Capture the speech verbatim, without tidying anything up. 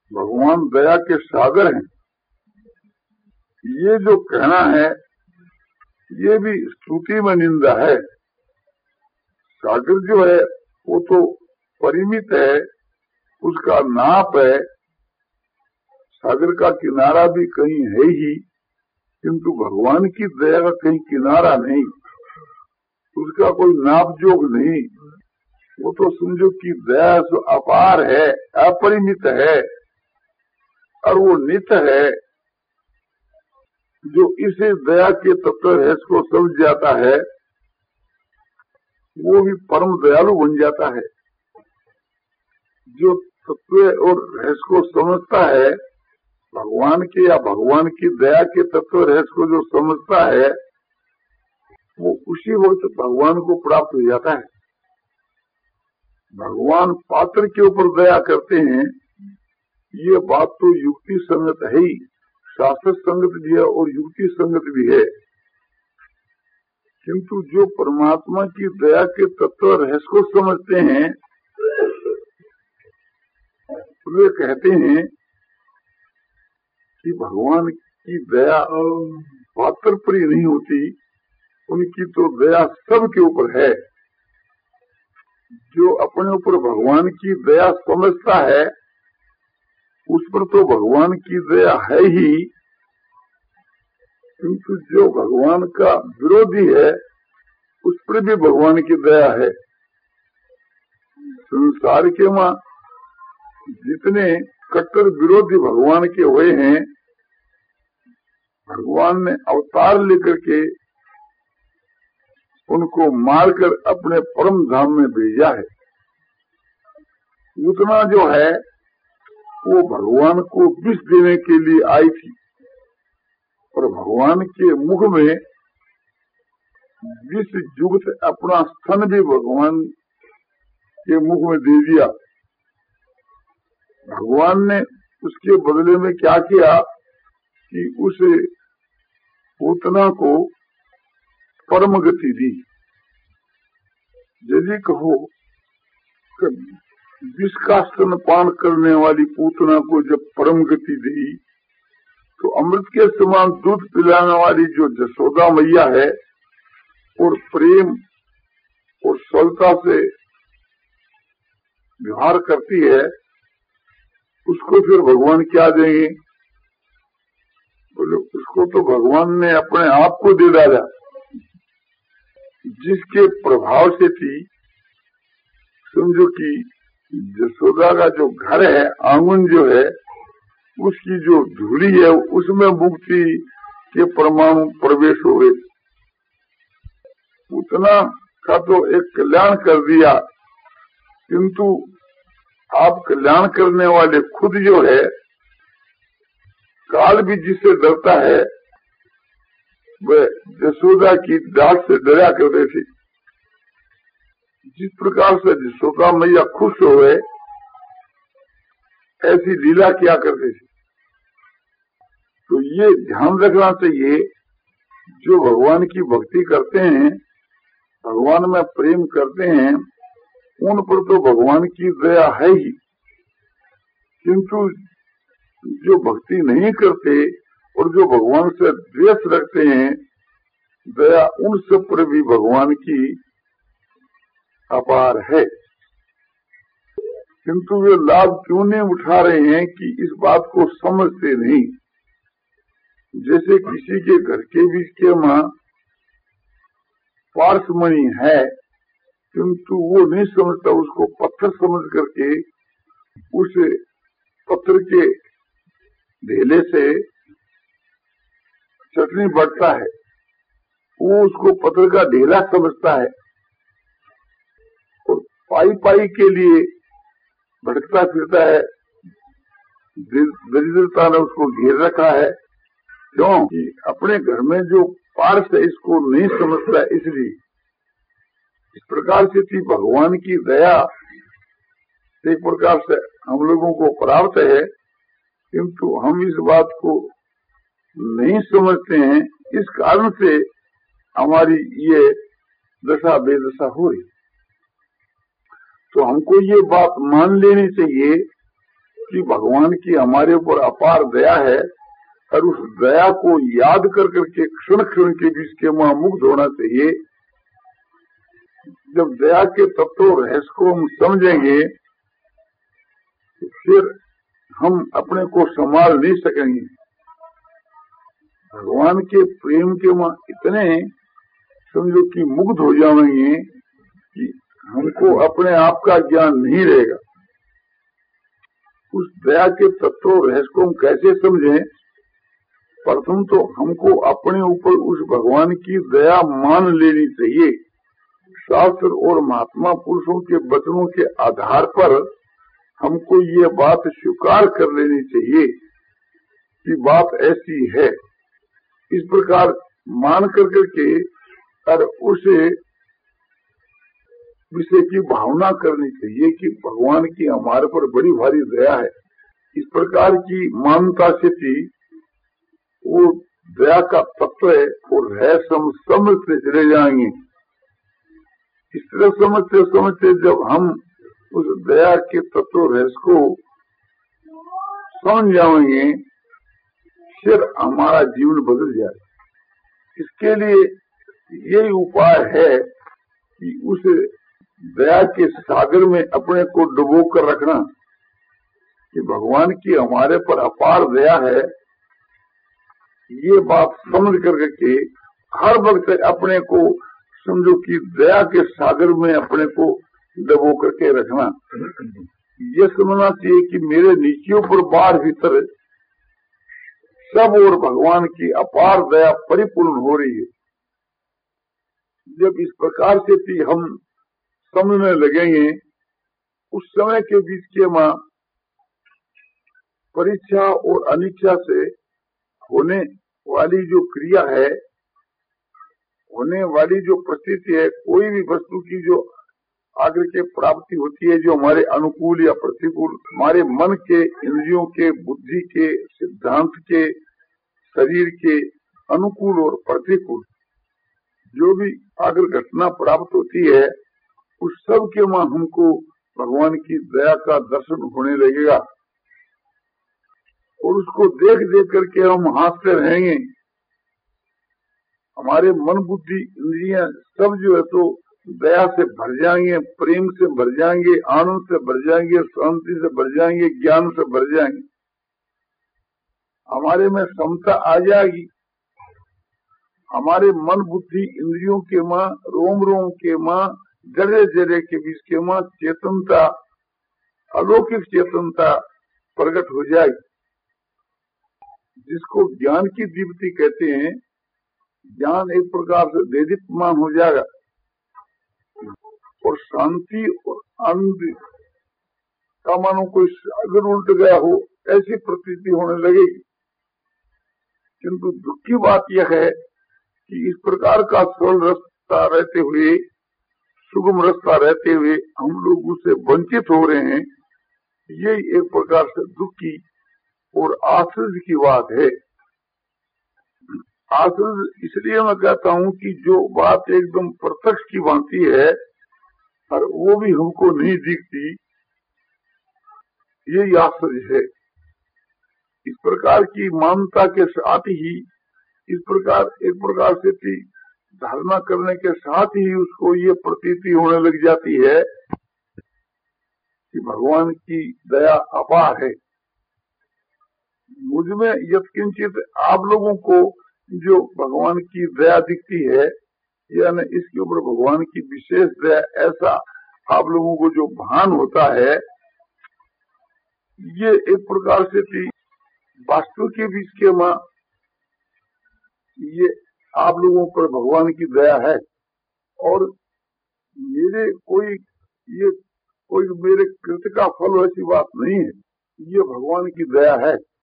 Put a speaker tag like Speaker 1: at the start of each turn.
Speaker 1: भगवान दया के सागर हैं, ये जो कहना है ये भी स्तुति में निंदा है। सागर जो है वो तो परिमित है, उसका नाप है। सागर का किनारा भी कहीं है ही, किंतु भगवान की दया का कहीं किनारा नहीं, उसका कोई नाप जोग नहीं। वो तो समझो कि दया तो अपार है, अपरिमित है, और वो नित्य है। जो इसे दया के तत्व है इसको समझ जाता है, वो भी परम दयालु बन जाता है। जो तत्व और रहस्य को समझता है, भगवान के या भगवान की दया के तत्व रहस्य को जो समझता है, वो उसी वक्त भगवान को प्राप्त हो जाता है। भगवान पात्र के ऊपर दया करते हैं, ये बात तो युक्ति संगत है ही, शास्त्र संगत भी है और युक्ति संगत भी है। किंतु जो परमात्मा की दया के तत्व रहस्य को समझते हैं, वे कहते हैं कि भगवान की दया पात्र पर ही नहीं होती, उनकी तो दया सबके ऊपर है। जो अपने ऊपर भगवान की दया समझता है, उस पर तो भगवान की दया है ही, किंतु जो भगवान का विरोधी है, उस पर भी भगवान की दया है। संसार के वहाँ जितने कट्टर विरोधी भगवान के हुए हैं, भगवान ने अवतार लेकर के उनको मारकर अपने परम धाम में भेजा है। उतना जो है वो भगवान को विष देने के लिए आई थी, और भगवान के मुख में विष युक्त अपना स्तन भी भगवान के मुख में दे दिया। भगवान ने उसके बदले में क्या किया कि उस पूतना को परम गति दी। यदि कहो विष का स्तन पान करने वाली पूतना को जब परम गति दी, तो अमृत के समान दूध पिलाने वाली जो जसोदा मैया है, और प्रेम और सरलता से व्यवहार करती है, उसको फिर भगवान क्या देंगे? बोले उसको तो भगवान ने अपने आप को दे डाला, जिसके प्रभाव से थी। समझो कि जसोदा का जो घर है, आंगन जो है, उसकी जो धूली है, उसमें मुक्ति के परमाणु प्रवेश हो गए। उतना का तो एक कल्याण कर दिया, किंतु आप कल्याण करने वाले खुद जो है, काल भी जिससे डरता है, वह जसोदा की डांट से डरा करते थे। जिस प्रकार से जसोदा मैया खुश हो गए, ऐसी लीला किया करते थे। तो ये ध्यान रखना चाहिए, जो भगवान की भक्ति करते हैं, भगवान में प्रेम करते हैं, उन पर तो भगवान की दया है ही, किंतु जो भक्ति नहीं करते और जो भगवान से द्वेष रखते हैं, दया उन सब पर भी भगवान की अपार है। किंतु वे लाभ क्यों नहीं उठा रहे हैं कि इस बात को समझते नहीं। जैसे किसी के घर के बीच के वहां पार्समणि है, किंतु वो नहीं समझता, उसको पत्थर समझ करके उस पत्थर के ढेले से चटनी बढ़ता है, वो उसको पत्थर का ढेला समझता है, और पाई पाई के लिए भटकता फिरता है। दरिद्रता ने उसको घेर रखा है, क्योंकि अपने घर में जो पार्स है इसको नहीं समझता, इसलिए। इस प्रकार से थी भगवान की दया एक प्रकार से हम लोगों को प्राप्त है, किंतु हम इस बात को नहीं समझते हैं। इस कारण से हमारी ये दशा बेदशा हुई। तो हमको ये बात मान लेनी चाहिए कि भगवान की हमारे ऊपर अपार दया है और उस दया को याद कर करके क्षण क्षण के बीच के वहां मुक्त होना चाहिए। जब दया के तत्व रहस्य को हम समझेंगे तो फिर हम अपने को संभाल नहीं सकेंगे। भगवान के प्रेम के वहां इतने समझो कि मुग्ध हो जाएंगे कि हमको अपने आप का ज्ञान नहीं रहेगा। उस दया के तत्व रहस्य को हम कैसे समझें? प्रथम तो हमको अपने ऊपर उस भगवान की दया मान लेनी चाहिए। शास्त्र और महात्मा पुरुषों के वचनों के आधार पर हमको ये बात स्वीकार कर लेनी चाहिए कि बात ऐसी है। इस प्रकार मान कर करके और उसे विषय की भावना करनी चाहिए कि भगवान की हमारे पर बड़ी भारी दया है। इस प्रकार की मानता से थी वो दया का तत्व है और है सम समझते चले जाएंगे। इस तरह समझते समझते जब हम उस दया के तत्व रहस्य को समझ जाएंगे फिर हमारा जीवन बदल जाए। इसके लिए यही उपाय है कि उस दया के सागर में अपने को डुबो कर रखना कि भगवान की हमारे पर अपार दया है। ये बात समझ कर के हर वक्त अपने को समझो कि दया के सागर में अपने को डुबो करके रखना। ये समझना चाहिए कि मेरे नीतियों पर बाहर भीतर सब और भगवान की अपार दया परिपूर्ण हो रही है। जब इस प्रकार से भी हम समझने लगेंगे उस समय के बीच के मां परीक्षा और अनिच्छा से होने वाली जो क्रिया है, होने वाली जो परिस्थिति है, कोई भी वस्तु की जो आगे के प्राप्ति होती है जो हमारे अनुकूल या प्रतिकूल, हमारे मन के, इंद्रियों के, बुद्धि के, सिद्धांत के, शरीर के अनुकूल और प्रतिकूल जो भी आगे घटना प्राप्त होती है उस सब के मां हमको भगवान की दया का दर्शन होने लगेगा और उसको देख देख करके हम हंसते रहेंगे। हमारे मन, बुद्धि, इंद्रियां सब जो है तो दया से भर जाएंगे, प्रेम से भर जाएंगे, आनंद से भर जाएंगे, शांति से भर जाएंगे, ज्ञान से भर जाएंगे। हमारे में समता आ जाएगी। हमारे मन, बुद्धि, इंद्रियों के मां, रोम रोम के मां, जड़े जड़े के बीच के मां चेतनता, अलौकिक चेतनता प्रकट हो जाएगी, जिसको ज्ञान की दीप्ति कहते हैं। ज्ञान एक प्रकार से देदीप्यमान हो जाएगा और शांति और आनंद का मानो कोई सागर उल्ट गया हो ऐसी प्रतीति होने लगेगी। किंतु दुख की बात यह है कि इस प्रकार का सरल रास्ता रहते हुए, सुगम रास्ता रहते हुए हम लोग उससे वंचित हो रहे हैं। ये एक प्रकार से दुख की और आश्चर्य की बात है। आश्चर्य इसलिए मैं कहता हूँ कि जो बात एकदम प्रत्यक्ष की भांति है और वो भी हमको नहीं दिखती, यही आश्चर्य है। इस प्रकार की मानता के साथ ही, इस प्रकार एक प्रकार से थी धारणा करने के साथ ही उसको ये प्रतीति होने लग जाती है कि भगवान की दया अपार है। मुझमें यत्किंचित आप लोगों को जो भगवान की दया दिखती है, यानी इसके ऊपर भगवान की विशेष दया, ऐसा आप लोगों को जो भान होता है, ये एक प्रकार से थी वास्तु के बीच के मां ये आप लोगों पर भगवान की दया है। और मेरे कोई ये कोई मेरे कृत्य का फल ऐसी बात नहीं है, ये भगवान की दया है।